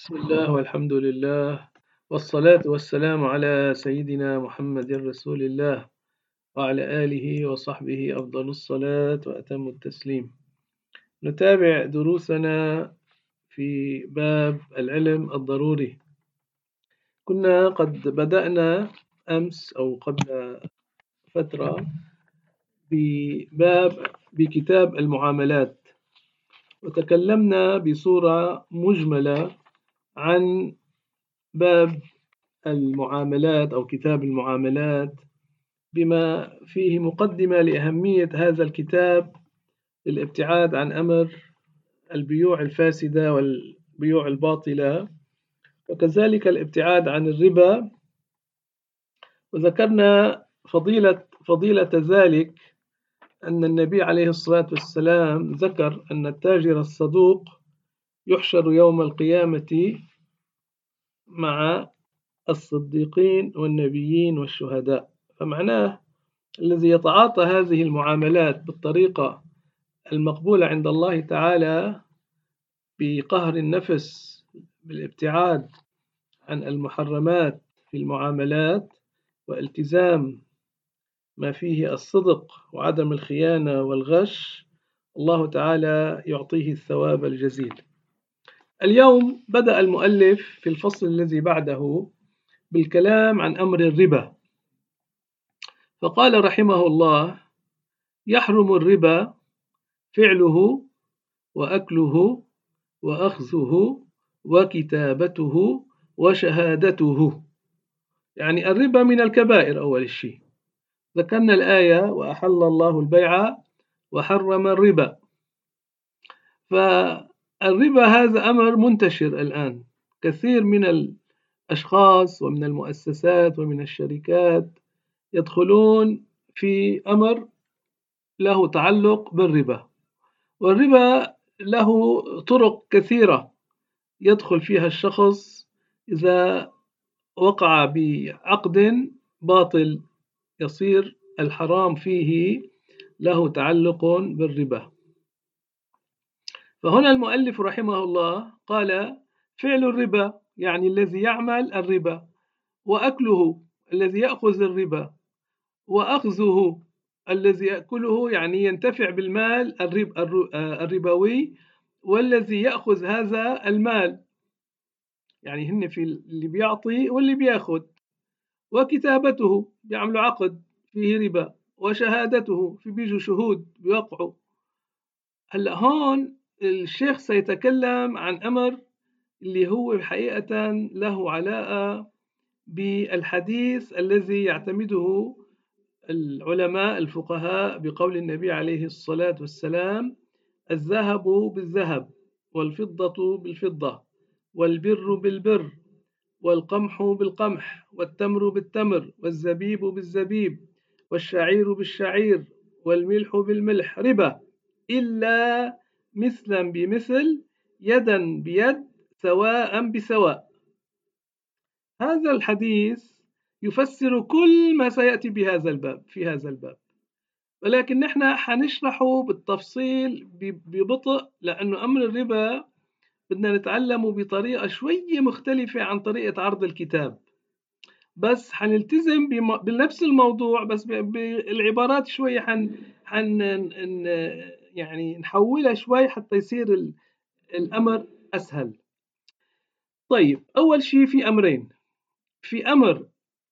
بسم الله والحمد لله والصلاة والسلام على سيدنا محمد رسول الله وعلى آله وصحبه أفضل الصلاة وأتم التسليم. نتابع دروسنا في باب العلم الضروري. كنا قد بدأنا أمس أو قبل فترة بكتاب المعاملات، وتكلمنا بصورة مجملة عن باب المعاملات أو كتاب المعاملات، بما فيه مقدمة لأهمية هذا الكتاب للابتعاد عن أمر البيوع الفاسدة والبيوع الباطلة، وكذلك الابتعاد عن الربا. وذكرنا فضيلة ذلك أن النبي عليه الصلاة والسلام ذكر أن التاجر الصدوق يحشر يوم القيامة مع الصديقين والنبيين والشهداء. فمعناه الذي يتعاطى هذه المعاملات بالطريقة المقبولة عند الله تعالى بقهر النفس، بالابتعاد عن المحرمات في المعاملات والتزام ما فيه الصدق وعدم الخيانة والغش، الله تعالى يعطيه الثواب الجزيل. اليوم بدأ المؤلف في الفصل الذي بعده بالكلام عن أمر الربا، فقال رحمه الله: يحرم الربا فعله وأكله وأخذه وكتابته وشهادته. يعني الربا من الكبائر. أول شيء ذكرنا الآية: وأحل الله البيع وحرم الربا. فالربا هذا أمر منتشر الآن، كثير من الأشخاص ومن المؤسسات ومن الشركات يدخلون في أمر له تعلق بالربا، والربا له طرق كثيرة يدخل فيها الشخص إذا وقع بعقد باطل، يصير الحرام فيه له تعلق بالربا. فهنا المؤلف رحمه الله قال: فعل الربا يعني الذي يعمل الربا، وأكله الذي يأخذ الربا، وأخذه الذي يأكله يعني ينتفع بالمال الربوي، والذي يأخذ هذا المال يعني هن في اللي بيعطي واللي بياخذ، وكتابته بيعملوا عقد فيه ربا، وشهادته في بيجوا شهود بيوقعوا. هلا هون الشيخ سيتكلم عن أمر اللي هو حقيقة له علاقة بالحديث الذي يعتمده العلماء الفقهاء بقول النبي عليه الصلاة والسلام: الذهب بالذهب، والفضة بالفضة، والبر بالبر، والقمح بالقمح، والتمر بالتمر، والزبيب بالزبيب، والشعير بالشعير، والملح بالملح ربا، إلا مثلا بمثل، يدا بيد، سواء بسواء. هذا الحديث يفسر كل ما سيأتي في هذا الباب، ولكن نحن حنشرحه بالتفصيل ببطء، لأنه أمر الربا بدنا نتعلمه بطريقة شوية مختلفة عن طريقة عرض الكتاب، بس حنلتزم بنفس الموضوع بس بالعبارات شوية يعني نحولها شوي حتى يصير الأمر أسهل. طيب، أول شيء في أمرين: في أمر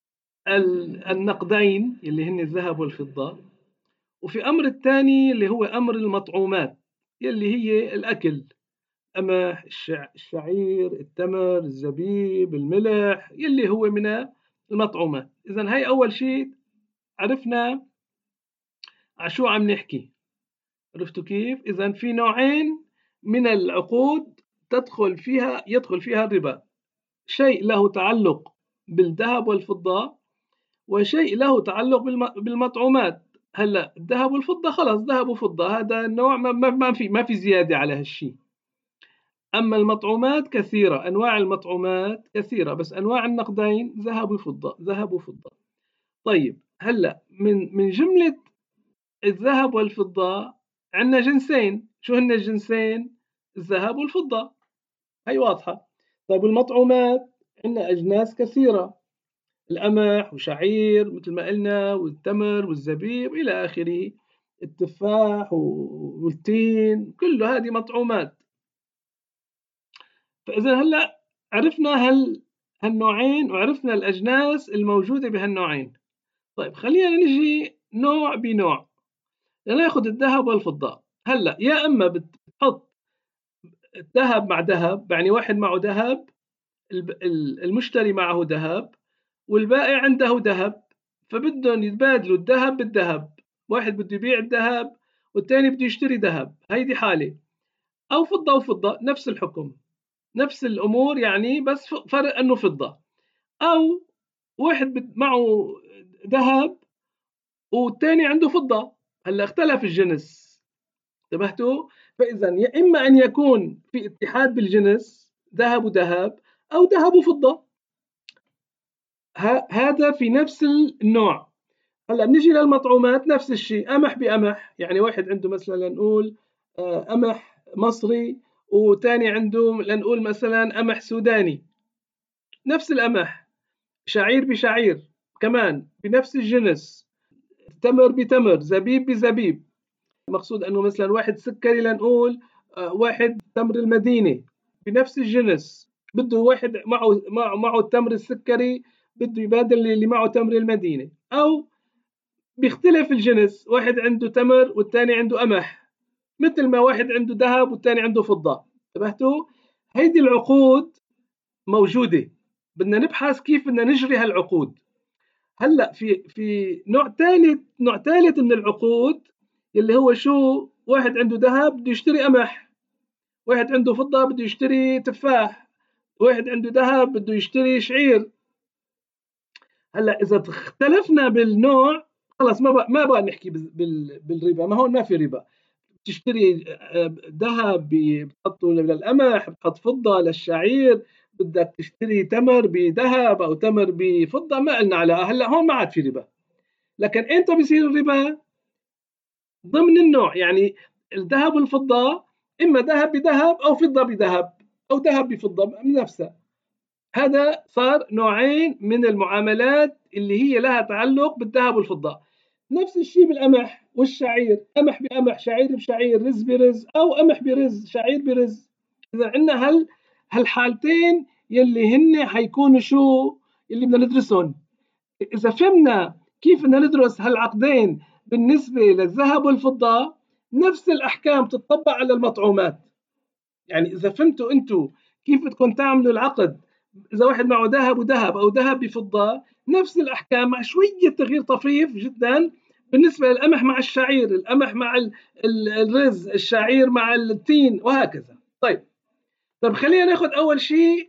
النقدين اللي هن الذهب والفضة، وفي أمر الثاني اللي هو أمر المطعومات اللي هي الأكل، قمح، الشعير، التمر، الزبيب، الملح، يلي هو من المطعومات. إذن هاي أول شيء عرفنا عشو عم نحكي. عرفتوا كيف؟ إذن في نوعين من العقود يدخل فيها الربا: شيء له تعلق بالذهب والفضة، وشيء له تعلق بالمطعومات. هلا الذهب والفضة خلاص ذهب وفضة، هذا النوع ما في زيادة على هالشيء. أما المطعومات كثيرة، أنواع المطعومات كثيرة، بس أنواع النقدين ذهب وفضة ذهب وفضة. طيب، هلا من جملة الذهب والفضة عندنا جنسين. شو هن الجنسين؟ الذهب والفضة، هي واضحة. طيب المطعومات عندنا أجناس كثيرة، القمح وشعير مثل ما قلنا، والتمر والزبيب إلى آخره، التفاح والتين، كل هذه مطعومات. فإذا هلأ عرفنا هالنوعين، وعرفنا الأجناس الموجودة بهالنوعين. طيب خلينا نجي نوع بنوع، ناخذ الذهب والفضة. هلأ يا إما بتحط ذهب مع ذهب، يعني واحد معه ذهب، المشتري معه ذهب والبائع عنده ذهب، فبدهم يتبادلوا الذهب بالذهب، واحد بده يبيع الذهب والثاني بده يشتري ذهب، هيدي حالة. أو فضة وفضة، نفس الحكم، نفس الأمور يعني، بس فرق أنه فضة. أو واحد معه ذهب والثاني عنده فضة، هلا اختلف الجنس، انتبهتوا؟ فإذا يا إما أن يكون في اتحاد بالجنس، ذهب وذهب، أو ذهب وفضة، هذا في نفس النوع. هلا بنيجي للمطعومات نفس الشيء، قمح بقمح، يعني واحد عنده مثلا لنقول قمح مصري، وثاني عنده لنقول مثلا قمح سوداني، نفس القمح. شعير بشعير كمان بنفس الجنس، تمر بتمر، زبيب بزبيب. المقصود انه مثلا واحد سكري لنقول واحد تمر المدينه بنفس الجنس، بده واحد معه التمر السكري، بده يبادل اللي معه تمر المدينه. او بيختلف الجنس، واحد عنده تمر والثاني عنده قمح، مثل ما واحد عنده ذهب والثاني عنده فضه. انتبهتوا؟ هيدي العقود موجوده، بدنا نبحث كيف بدنا نجري هالعقود. هلا في نوع ثالث من العقود، اللي هو شو؟ واحد عنده ذهب بده يشتري قمح، واحد عنده فضة بده يشتري تفاح، واحد عنده ذهب بده يشتري شعير. هلا إذا اختلفنا بالنوع خلص ما بقى نحكي بالربا، ما هون ما في ربا. بتشتري ذهب بتحطه للقمح، بتحط فضة للشعير، بدك تشتري تمر بذهب أو تمر بفضة، ما قلنا على هلا هون ما عاد في ربا. لكن امتى بيصير الربا؟ ضمن النوع، يعني الذهب والفضة، إما ذهب بذهب أو فضة بذهب أو ذهب بفضة من نفسها. هذا صار نوعين من المعاملات اللي هي لها تعلق بالذهب والفضة. نفس الشيء بالقمح والشعير، قمح بقمح، شعير بشعير، رز برز، أو قمح برز، شعير برز. إذا عندنا هالحالتين يلي هن حيكونوا شو اللي بدنا ندرسهم. إذا فهمنا كيف بدنا ندرس هالعقدين بالنسبة للذهب والفضة، نفس الأحكام تطبق على المطعومات. يعني إذا فهمتوا أنتوا كيف بدكم تعملوا العقد، إذا واحد معه ذهب وذهب أو ذهب بفضة، نفس الأحكام مع شوية تغيير طفيف جدا بالنسبة للقمح مع الشعير، القمح مع الرز، الشعير مع التين، وهكذا. طيب خلينا ناخذ أول شيء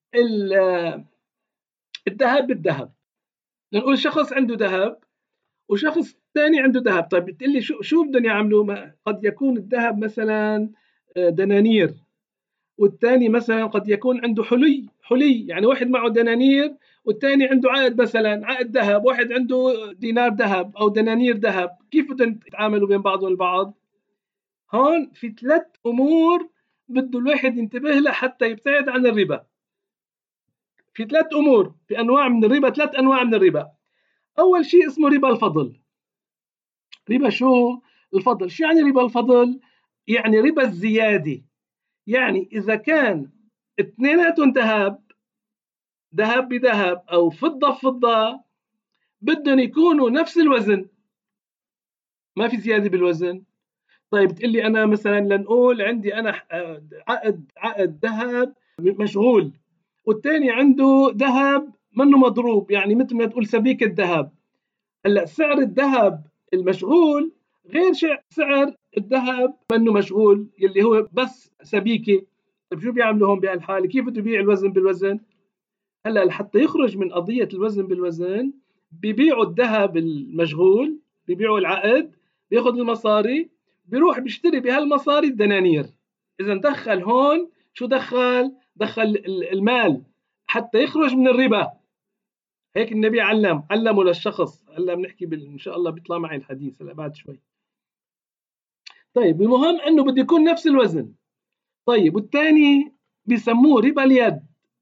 الذهب بالذهب. نقول شخص عنده ذهب وشخص ثاني عنده ذهب. طيب بتقول لي شو بدهم يعملوا؟ قد يكون الذهب مثلا دنانير، والثاني مثلا قد يكون عنده حلي، يعني واحد معه دنانير والثاني عنده عقد، مثلا عقد ذهب، واحد عنده دينار ذهب او دنانير ذهب. كيف بدهم يتعاملوا بين بعضهم البعض؟ هون في 3 امور بده الواحد ينتبه لها حتى يبتعد عن الربا. في 3 امور، في انواع من الربا، 3 انواع من الربا. اول شيء اسمه ربا الفضل. ربا شو الفضل؟ شو يعني ربا الفضل؟ يعني ربا الزيادة. يعني إذا كان اثنيناتهم ذهب، ذهب بذهب أو فضة بفضة، بدهم يكونوا نفس الوزن، ما في زيادة بالوزن. طيب تقول لي أنا مثلا لنقول عندي أنا عقد ذهب مشغول، والثاني عنده ذهب منه مضروب، يعني مثل ما تقول سبيكة ذهب. هلا سعر الذهب المشغول غير سعر الذهب منه مشغول يلي هو بس سبيكه. طيب شو بيعملوا هون بهالحاله؟ كيف بده يبيع الوزن بالوزن؟ هلا حتى يخرج من قضيه الوزن بالوزن، بيبيعوا الذهب المشغول، بيبيعوا العقد، بياخذ المصاري، بيروح بيشتري بهالمصاري الدنانير. اذا دخل هون شو دخل المال حتى يخرج من الربا. هيك النبي علمه للشخص. هلا بنحكي ان شاء الله بيطلع معي الحديث هلا بعد شوي. طيب المهم انه بده يكون نفس الوزن. طيب والثاني بيسموه ربا اليد.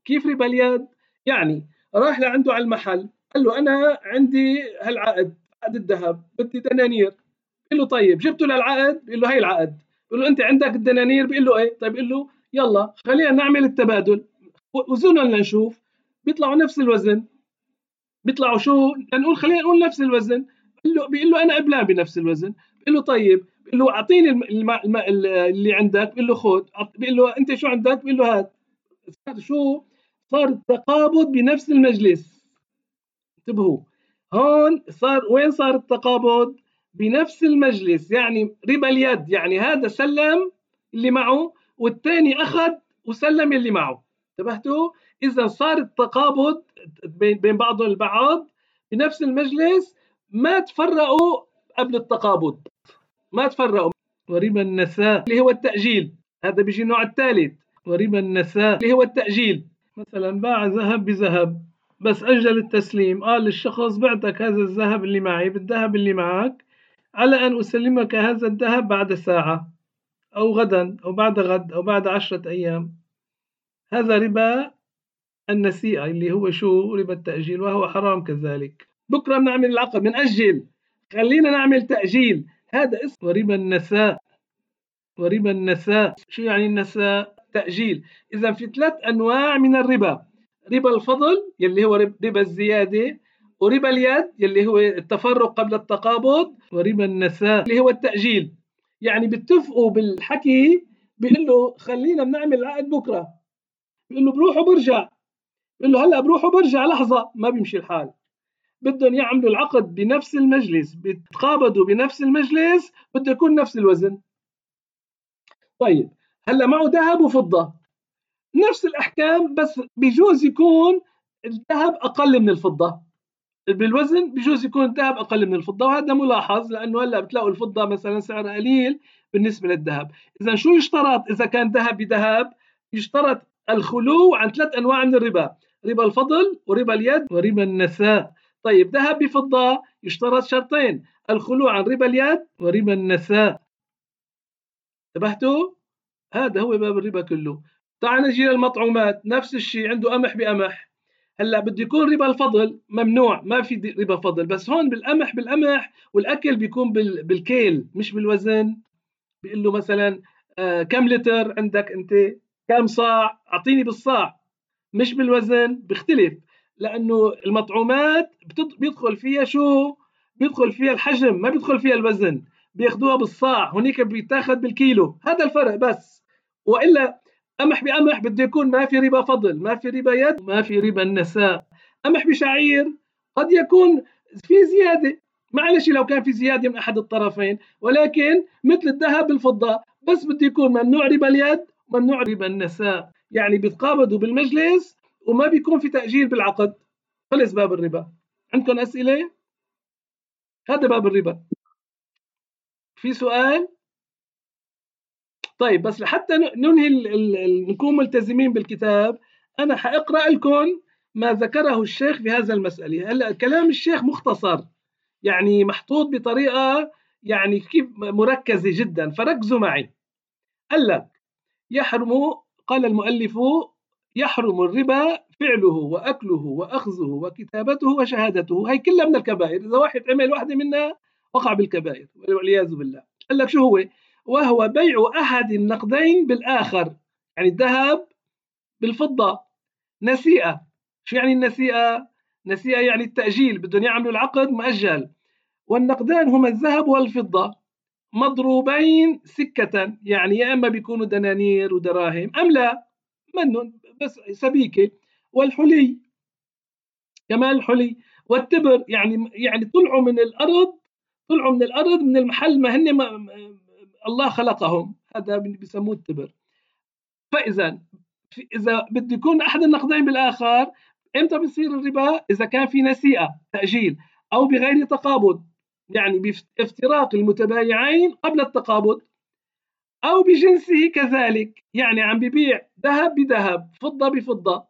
كيف ربا اليد؟ يعني راح لعنده على المحل قال له أنا عندي هالعقد، عقد الذهب، بدي دنانير. بيقول له طيب جبته للعقد؟ بيقول له هي العقد. بيقول له أنت عندك الدنانير؟ بيقول له إيه. طيب بيقول له يلا خلينا نعمل التبادل، وزنهم لنشوف. بيطلعوا نفس الوزن. بيطلعوا شو؟ لنقول خلينا نقول نفس الوزن. بيقول له أنا قبلان بنفس الوزن. بيقول له طيب. بيقول له أعطيني اللي عندك. بيقول له خذ. بيقول له أنت شو عندك؟ بيقول له هات. شو صار؟ التقابض بنفس المجلس. انتبهوا، هون صار وين صار التقابض؟ بنفس المجلس. يعني ربا اليد، يعني هذا سلم اللي معه والثاني أخذ وسلم اللي معه. انتبهتوا؟ إذا صار التقابض بين بعضهم البعض بنفس المجلس، ما تفرقوا قبل التقابض، ما تفرقوا. وربا النساء اللي هو التأجيل، هذا بيجي النوع الثالث. وربا النساء اللي هو التأجيل، مثلا باع ذهب بذهب بس أجل التسليم، قال للشخص بعتك هذا الذهب اللي معي بالذهب اللي معك على أن أسلمك هذا الذهب بعد ساعة أو غدا أو بعد غد أو بعد 10 أيام. هذا ربا النسيئة اللي هو شو؟ ربا التأجيل، وهو حرام كذلك. بكرة بنعمل العقد بنأجل، خلينا نعمل تأجيل، هذا اسمه وربا النساء. وربا النساء شو يعني النساء؟ تأجيل. إذا في 3 أنواع من الربا: ربا الفضل يلي هو ربا الزيادة، وربا اليد يلي هو التفرق قبل التقابض، وربا النساء اللي هو التأجيل. يعني بتفقوا بالحكي، بيقول له خلينا بنعمل العقد بكرة، بيقول له بروح وبرجع، بيقول له هلا بروح وبرجع لحظة، ما بيمشي الحال. بدهم يعملوا العقد بنفس المجلس، بيتقابضوا بنفس المجلس، بده يكون نفس الوزن. طيب هلا معه ذهب وفضة، نفس الأحكام، بس بيجوز يكون الذهب أقل من الفضة بالوزن، بيجوز يكون الذهب أقل من الفضة، وهذا ملاحظ لأنه هلا بتلاقوا الفضة مثلا سعرها قليل بالنسبة للذهب. إذا شو يشترط إذا كان ذهب بذهب؟ يشترط الخلو عن 3 أنواع من الربا: ربا الفضل وربا اليد وربا النساء. طيب ذهب بفضة يشترط شرطين: الخلو عن ربا اليد وربا النساء. انتبهتوا؟ هذا هو باب الربا كله. تعال نجي للمطعومات، نفس الشيء، عنده قمح بقمح. هلا بده يكون ربا الفضل ممنوع، ما في ربا فضل، بس هون بالقمح والاكل بيكون بالكيل مش بالوزن. بيقول له مثلا كم لتر عندك انت؟ كم صاع؟ اعطيني بالصاع مش بالوزن. بيختلف، لانه المطعومات بيدخل فيها شو؟ بيدخل فيها الحجم، ما بيدخل فيها الوزن. بياخدوها بالصاع، هنيك بيتاخد بالكيلو، هذا الفرق بس. والا قمح بقمح بده يكون ما في ربا فضل، ما في ربا يد، ما في ربا النساء. قمح بشعير قد يكون في زياده، معلش لو كان في زياده من احد الطرفين، ولكن مثل الذهب بالفضه بس بده يكون ممنوع ربا اليد وممنوع ربا النساء. يعني بيتقابضوا بالمجلس وما بيكون في تأجيل بالعقد. خلص باب الربا. عندكم أسئلة؟ هذا باب الربا. في سؤال؟ طيب بس لحتى ننهي نكون ملتزمين بالكتاب، أنا حأقرأ لكم ما ذكره الشيخ في هذا المسألة. هلا كلام الشيخ مختصر، يعني محطوط بطريقة يعني كيف مركزة جدا، فركزوا معي. قال لك يحرم، قال المؤلف: يحرم الربا فعله وأكله وأخذه وكتابته وشهادته. هي كلها من الكبائر، إذا واحد عمل واحدة منها وقع بالكبائر والعياذ بالله. قال لك شو هو؟ وهو بيع أحد النقدين بالآخر، يعني الذهب بالفضة، نسيئة. شو يعني النسيئة؟ نسيئة يعني التأجيل، بدهم يعملوا العقد مؤجل. والنقدان هما الذهب والفضة مضروبين سكة، يعني يا إما بيكونوا دنانير ودراهم أم لا منهم بس سبيكة. والحلي كمان الحلي، والتبر يعني طلعوا من الأرض، طلعوا من الأرض من المحل ما هن الله خلقهم، هذا بيسموه التبر. فإذا إذا بده يكون أحد النقدين بالآخر، إمتى بيصير الربا؟ إذا كان في نسيئة تأجيل أو بغير تقابض، يعني بافتراق المتبايعين قبل التقابض، أو بجنسه كذلك، يعني عم ببيع ذهب بذهب فضة بفضة،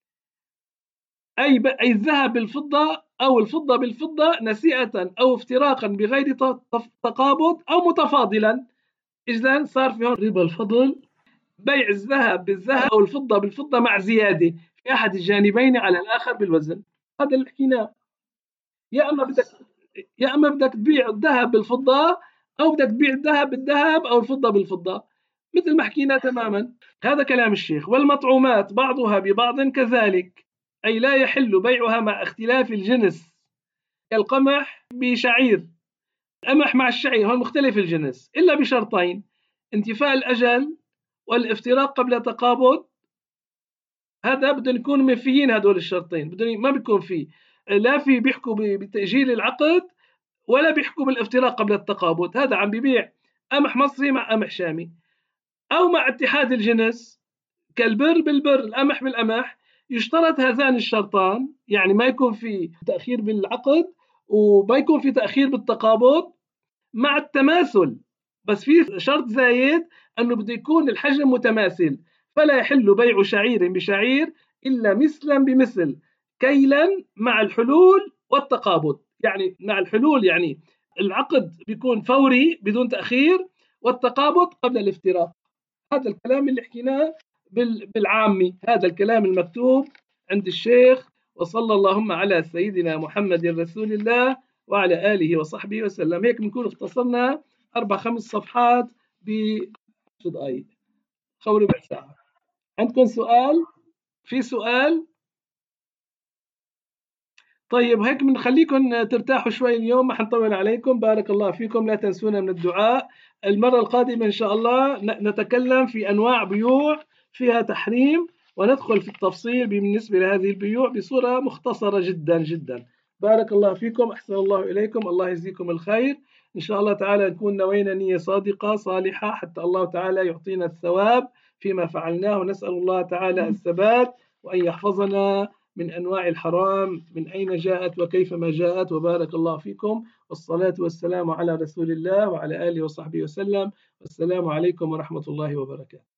أي الذهب بالفضة أو الفضة بالفضة نسيئة أو افتراقا بغير تقابض أو متفاضلا. إذن صار فيهم ربا الفضل، بيع الذهب بالذهب أو الفضة بالفضة مع زيادة. أحد الجانبين على الآخر بالوزن. هذا اللي حكيناه. يا أما بدك يا أما بدك تبيع الذهب بالفضة، أو بدك تبيع الذهب بالذهب أو الفضة بالفضة، مثل ما حكينا تماما. هذا كلام الشيخ. والمطعومات بعضها ببعض كذلك، أي لا يحل بيعها مع اختلاف الجنس، كالقمح بشعير. القمح مع الشعير هون مختلف الجنس إلا بشرطين: انتفاء الأجل والافتراق قبل تقابض. هذا بدهم يكونوا منفيين هدول الشرطين، ما بيكون في، لا في بيحكوا بتأجيل العقد ولا بيحكوا بالافتراق قبل التقابض. هذا عم بيبيع قمح مصري مع قمح شامي، أو مع اتحاد الجنس كالبر بالبر، القمح بالقمح. يشترط هذان الشرطان، يعني ما يكون في تأخير بالعقد وما يكون في تأخير بالتقابض مع التماثل. بس في شرط زايد، أنه بده يكون الحجم متماثل. فلا يحل بيع شعير بشعير إلا مثلا بمثل، كيلا مع الحلول والتقابض. يعني مع الحلول يعني العقد بيكون فوري بدون تأخير، والتقابض قبل الافتراق. هذا الكلام اللي حكيناه بالعامي، هذا الكلام المكتوب عند الشيخ. وصلى اللهم على سيدنا محمد رسول الله وعلى آله وصحبه وسلم. هيك بنكون اختصرنا 4 5 صفحات ب 10 دقائق أو ربع ساعة. عندكم سؤال؟ في سؤال؟ طيب هيك بنخليكم ترتاحوا شوي اليوم، ما حنطول عليكم. بارك الله فيكم. لا تنسونا من الدعاء. المرة القادمة إن شاء الله نتكلم في أنواع بيوع فيها تحريم، وندخل في التفصيل بالنسبة لهذه البيوع بصورة مختصرة جدا جدا. بارك الله فيكم. أحسن الله إليكم. الله يجزيكم الخير. إن شاء الله تعالى نكون نوينا نية صادقة صالحة حتى الله تعالى يعطينا الثواب فيما فعلناه. ونسأل الله تعالى الثبات، وأن يحفظنا من أنواع الحرام من أين جاءت وكيفما جاءت. وبارك الله فيكم. والصلاة والسلام على رسول الله وعلى آله وصحبه وسلم. والسلام عليكم ورحمة الله وبركاته.